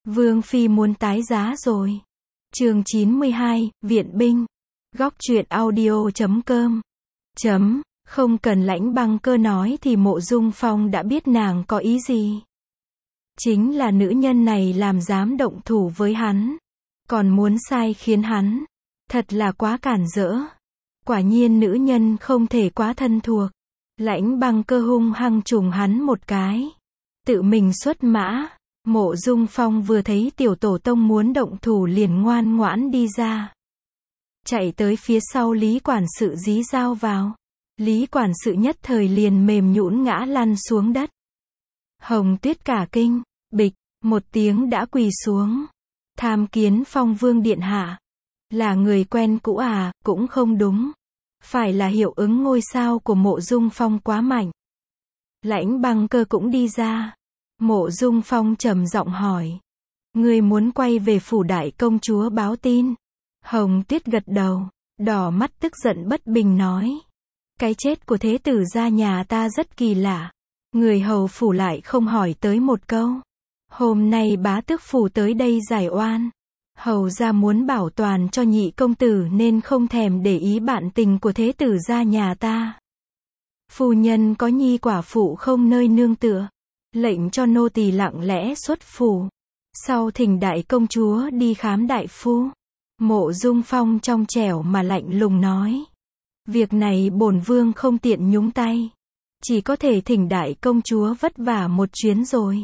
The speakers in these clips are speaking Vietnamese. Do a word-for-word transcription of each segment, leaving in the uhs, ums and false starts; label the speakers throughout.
Speaker 1: Vương Phi muốn tái giá rồi. Chương chín mươi hai, Viện binh. Góc truyện audio chấm com. Chấm, không cần Lãnh Băng Cơ nói thì Mộ Dung Phong đã biết nàng có ý gì. Chính là nữ nhân này làm dám động thủ với hắn. Còn muốn sai khiến hắn. Thật là quá cản rỡ. Quả nhiên nữ nhân không thể quá thân thuộc. Lãnh Băng Cơ hung hăng trùng hắn một cái. Tự mình xuất mã. Mộ Dung Phong vừa thấy tiểu tổ tông muốn động thủ liền ngoan ngoãn đi ra. Chạy tới phía sau Lý quản sự dí dao vào. Lý quản sự nhất thời liền mềm nhũn ngã lăn xuống đất. Hồng Tuyết cả kinh, bịch, một tiếng đã quỳ xuống. Tham kiến Phong Vương điện hạ. Là người quen cũ à, cũng không đúng. Phải là hiệu ứng ngôi sao của Mộ Dung Phong quá mạnh. Lãnh Băng Cơ cũng đi ra. Mộ Dung Phong trầm giọng hỏi. Ngươi muốn quay về phủ đại công chúa báo tin. Hồng Tuyết gật đầu, đỏ mắt tức giận bất bình nói. Cái chết của thế tử gia nhà ta rất kỳ lạ. Người hầu phủ lại không hỏi tới một câu. Hôm nay bá tước phủ tới đây giải oan. Hầu gia muốn bảo toàn cho nhị công tử nên không thèm để ý bạn tình của thế tử gia nhà ta. Phu nhân có nhi quả phụ không nơi nương tựa. Lệnh cho nô tỳ lặng lẽ xuất phủ. Sau thỉnh đại công chúa đi khám đại phu. Mộ Dung Phong trong trẻo mà lạnh lùng nói. Việc này bổn vương không tiện nhúng tay. Chỉ có thể thỉnh đại công chúa vất vả một chuyến rồi.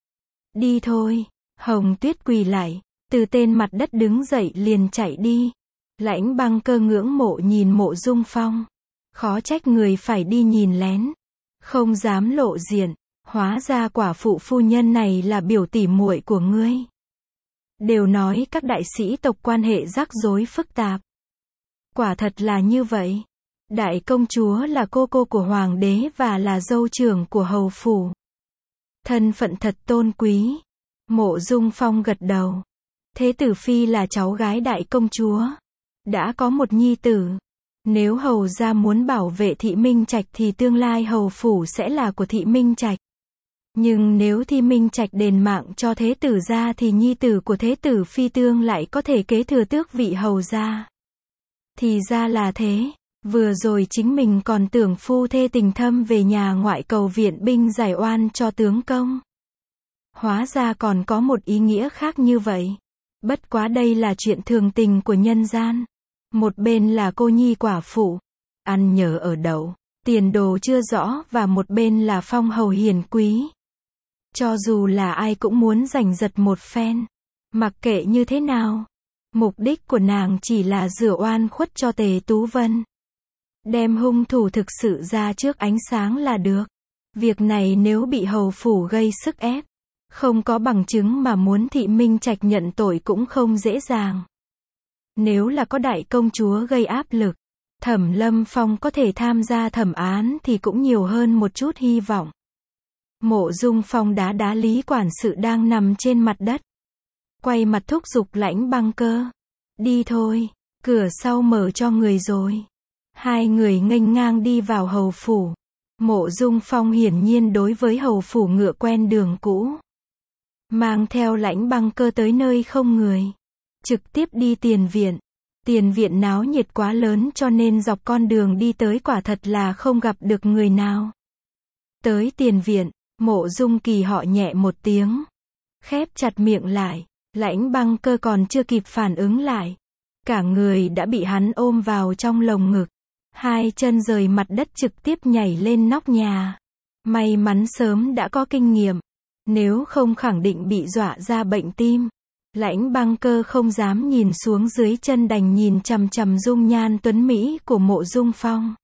Speaker 1: Đi thôi. Hồng Tuyết quỳ lại. Từ tên mặt đất đứng dậy liền chạy đi. Lãnh Băng Cơ ngưỡng mộ nhìn Mộ Dung Phong. Khó trách người phải đi nhìn lén. Không dám lộ diện. Hóa ra quả phụ phu nhân này là biểu tỉ muội của ngươi. Đều nói các đại sĩ tộc quan hệ rắc rối phức tạp. Quả thật là như vậy. Đại công chúa là cô cô của hoàng đế và là dâu trưởng của hầu phủ. Thân phận thật tôn quý. Mộ Dung Phong gật đầu. Thế tử phi là cháu gái đại công chúa. Đã có một nhi tử. Nếu hầu gia muốn bảo vệ Thị Minh Trạch thì tương lai hầu phủ sẽ là của Thị Minh Trạch. Nhưng nếu Thị Minh Trạch đền mạng cho thế tử gia thì nhi tử của thế tử phi tương lại có thể kế thừa tước vị hầu gia. Thì ra là thế. Vừa rồi chính mình còn tưởng phu thê tình thâm về nhà ngoại cầu viện binh giải oan cho tướng công. Hóa ra còn có một ý nghĩa khác như vậy. Bất quá đây là chuyện thường tình của nhân gian. Một bên là cô nhi quả phụ, ăn nhờ ở đậu, tiền đồ chưa rõ, và một bên là phong hầu hiền quý. Cho dù là ai cũng muốn giành giật một phen. Mặc kệ như thế nào, mục đích của nàng chỉ là rửa oan khuất cho Tề Tú Vân. Đem hung thủ thực sự ra trước ánh sáng là được. Việc này nếu bị hầu phủ gây sức ép, không có bằng chứng mà muốn Thị Minh Trạch nhận tội cũng không dễ dàng. Nếu là có đại công chúa gây áp lực, Thẩm Lâm Phong có thể tham gia thẩm án thì cũng nhiều hơn một chút hy vọng. Mộ Dung Phong đá đá Lý quản sự đang nằm trên mặt đất. Quay mặt thúc giục Lãnh Băng Cơ. Đi thôi, cửa sau mở cho người rồi. Hai người nghênh ngang đi vào hầu phủ. Mộ Dung Phong hiển nhiên đối với hầu phủ ngựa quen đường cũ. Mang theo Lãnh Băng Cơ tới nơi không người. Trực tiếp đi tiền viện. Tiền viện náo nhiệt quá lớn cho nên dọc con đường đi tới quả thật là không gặp được người nào. Tới tiền viện, Mộ Dung Kỳ họ nhẹ một tiếng. Khép chặt miệng lại. Lãnh Băng Cơ còn chưa kịp phản ứng lại. Cả người đã bị hắn ôm vào trong lồng ngực. Hai chân rời mặt đất trực tiếp nhảy lên nóc nhà. May mắn sớm đã có kinh nghiệm. Nếu không khẳng định bị dọa ra bệnh tim. Lãnh Băng Cơ không dám nhìn xuống dưới chân đành nhìn chằm chằm dung nhan tuấn mỹ của Mộ Dung Phong.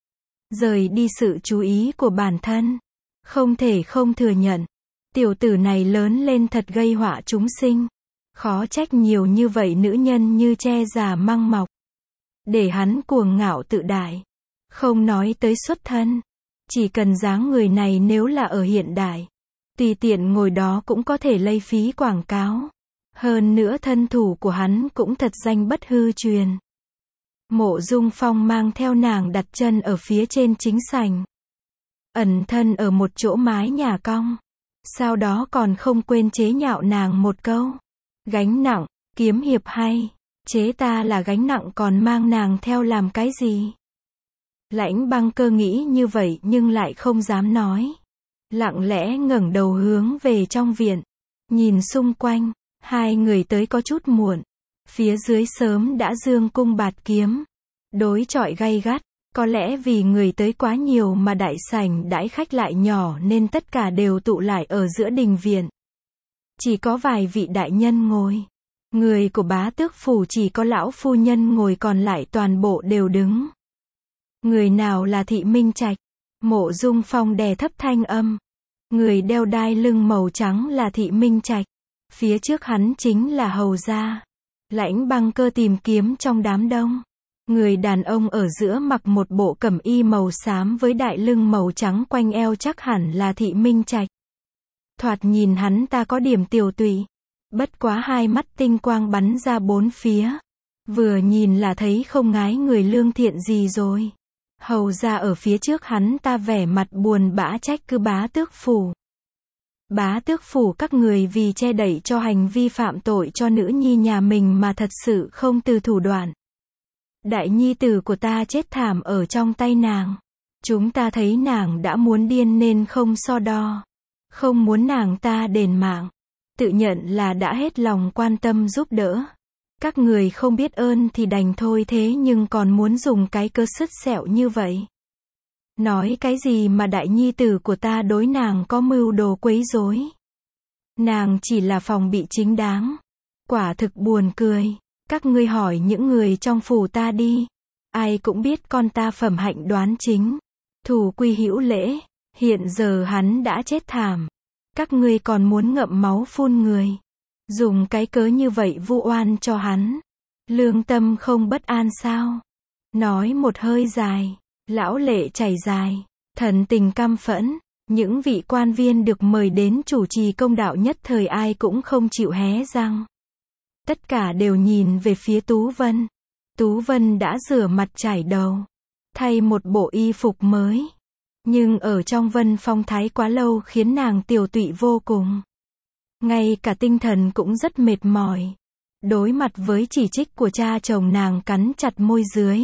Speaker 1: Rời đi sự chú ý của bản thân. Không thể không thừa nhận. Tiểu tử này lớn lên thật gây họa chúng sinh. Khó trách nhiều như vậy nữ nhân như tre già măng mọc. Để hắn cuồng ngạo tự đại. Không nói tới xuất thân. Chỉ cần dáng người này nếu là ở hiện đại. Tùy tiện ngồi đó cũng có thể lây phí quảng cáo. Hơn nữa thân thủ của hắn cũng thật danh bất hư truyền. Mộ Dung Phong mang theo nàng đặt chân ở phía trên chính sảnh. Ẩn thân ở một chỗ mái nhà cong. Sau đó còn không quên chế nhạo nàng một câu. Gánh nặng, kiếm hiệp hay, chế ta là gánh nặng còn mang nàng theo làm cái gì? Lãnh Băng Cơ nghĩ như vậy nhưng lại không dám nói. Lặng lẽ ngẩng đầu hướng về trong viện. Nhìn xung quanh, hai người tới có chút muộn. Phía dưới sớm đã dương cung bạt kiếm. Đối chọi gay gắt. Có lẽ vì người tới quá nhiều mà đại sảnh đãi khách lại nhỏ nên tất cả đều tụ lại ở giữa đình viện. Chỉ có vài vị đại nhân ngồi. Người của bá tước phủ chỉ có lão phu nhân ngồi, còn lại toàn bộ đều đứng. Người nào là Thị Minh Trạch? Mộ Dung Phong đè thấp thanh âm. Người đeo đai lưng màu trắng là Thị Minh Trạch. Phía trước hắn chính là hầu gia. Lãnh Băng Cơ tìm kiếm trong đám đông. Người đàn ông ở giữa mặc một bộ cẩm y màu xám với đại lưng màu trắng quanh eo chắc hẳn là Thị Minh Trạch. Thoạt nhìn hắn ta có điểm tiều tụy. Bất quá hai mắt tinh quang bắn ra bốn phía. Vừa nhìn là thấy không ngái người lương thiện gì rồi. Hầu ra ở phía trước hắn ta vẻ mặt buồn bã trách cứ bá tước phủ. Bá tước phủ các người vì che đậy cho hành vi phạm tội cho nữ nhi nhà mình mà thật sự không từ thủ đoạn. Đại nhi tử của ta chết thảm ở trong tay nàng. Chúng ta thấy nàng đã muốn điên nên không so đo. Không muốn nàng ta đền mạng. Tự nhận là đã hết lòng quan tâm giúp đỡ. Các người không biết ơn thì đành thôi, thế nhưng còn muốn dùng cái cớ sứt sẹo như vậy. Nói cái gì mà đại nhi tử của ta đối nàng có mưu đồ quấy rối. Nàng chỉ là phòng bị chính đáng. Quả thực buồn cười. Các ngươi hỏi những người trong phủ ta đi. Ai cũng biết con ta phẩm hạnh đoán chính. Thủ quy hữu lễ. Hiện giờ hắn đã chết thảm. Các ngươi còn muốn ngậm máu phun người. Dùng cái cớ như vậy vu oan cho hắn. Lương tâm không bất an sao? Nói một hơi dài. Lão lệ chảy dài. Thần tình căm phẫn. Những vị quan viên được mời đến chủ trì công đạo nhất thời ai cũng không chịu hé răng. Tất cả đều nhìn về phía Tú Vân. Tú Vân đã rửa mặt chải đầu. Thay một bộ y phục mới. Nhưng ở trong Vân Phong thái quá lâu khiến nàng tiều tụy vô cùng. Ngay cả tinh thần cũng rất mệt mỏi. Đối mặt với chỉ trích của cha chồng nàng cắn chặt môi dưới.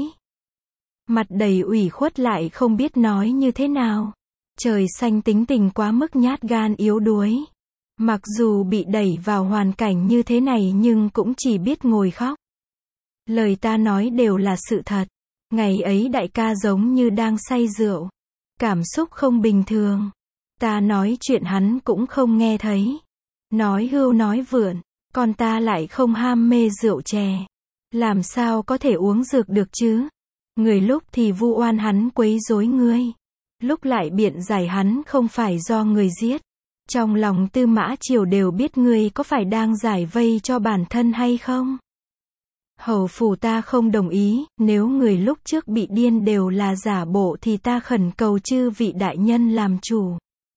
Speaker 1: Mặt đầy ủy khuất lại không biết nói như thế nào. Trời xanh tính tình quá mức nhát gan yếu đuối. Mặc dù bị đẩy vào hoàn cảnh như thế này nhưng cũng chỉ biết ngồi khóc. Lời ta nói đều là sự thật. Ngày ấy đại ca giống như đang say rượu. Cảm xúc không bình thường. Ta nói chuyện hắn cũng không nghe thấy. Nói hưu nói vượn. Còn ta lại không ham mê rượu chè. Làm sao có thể uống dược được chứ? Người lúc thì vu oan hắn quấy rối ngươi. Lúc lại biện giải hắn không phải do người giết. Trong lòng Tư Mã Triều đều biết ngươi có phải đang giải vây cho bản thân hay không? Hầu phủ ta không đồng ý, nếu người lúc trước bị điên đều là giả bộ thì ta khẩn cầu chư vị đại nhân làm chủ.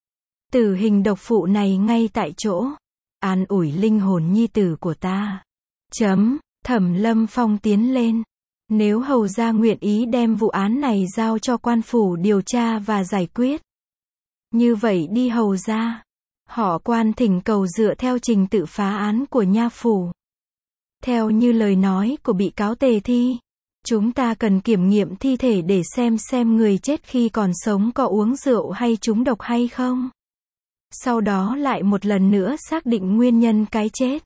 Speaker 1: Tử hình độc phụ này ngay tại chỗ. An ủi linh hồn nhi tử của ta. Chấm, Thẩm Lâm Phong tiến lên. Nếu hầu gia nguyện ý đem vụ án này giao cho quan phủ điều tra và giải quyết. Như vậy đi hầu gia. Họ Quan thỉnh cầu dựa theo trình tự phá án của nha phủ. Theo như lời nói của bị cáo Tề Thi, chúng ta cần kiểm nghiệm thi thể để xem xem người chết khi còn sống có uống rượu hay trúng độc hay không. Sau đó lại một lần nữa xác định nguyên nhân cái chết.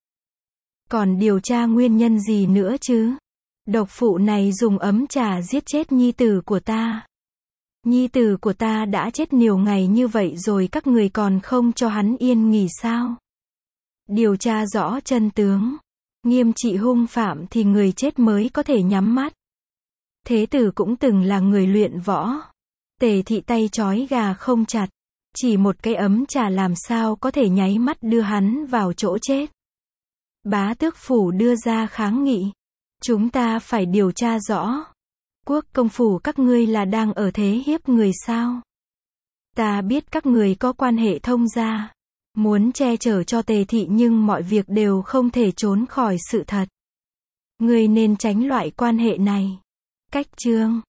Speaker 1: Còn điều tra nguyên nhân gì nữa chứ? Độc phụ này dùng ấm trà giết chết nhi tử của ta. Nhi tử của ta đã chết nhiều ngày như vậy rồi các người còn không cho hắn yên nghỉ sao? Điều tra rõ chân tướng. Nghiêm trị hung phạm thì người chết mới có thể nhắm mắt. Thế tử cũng từng là người luyện võ. Tề Thị tay trói gà không chặt. Chỉ một cái ấm trà làm sao có thể nháy mắt đưa hắn vào chỗ chết. Bá tước phủ đưa ra kháng nghị. Chúng ta phải điều tra rõ. Quốc công phủ các ngươi là đang ở thế hiếp người sao? Ta biết các người có quan hệ thông gia. Muốn che chở cho Tề Thị nhưng mọi việc đều không thể trốn khỏi sự thật. Ngươi nên tránh loại quan hệ này. Cách chương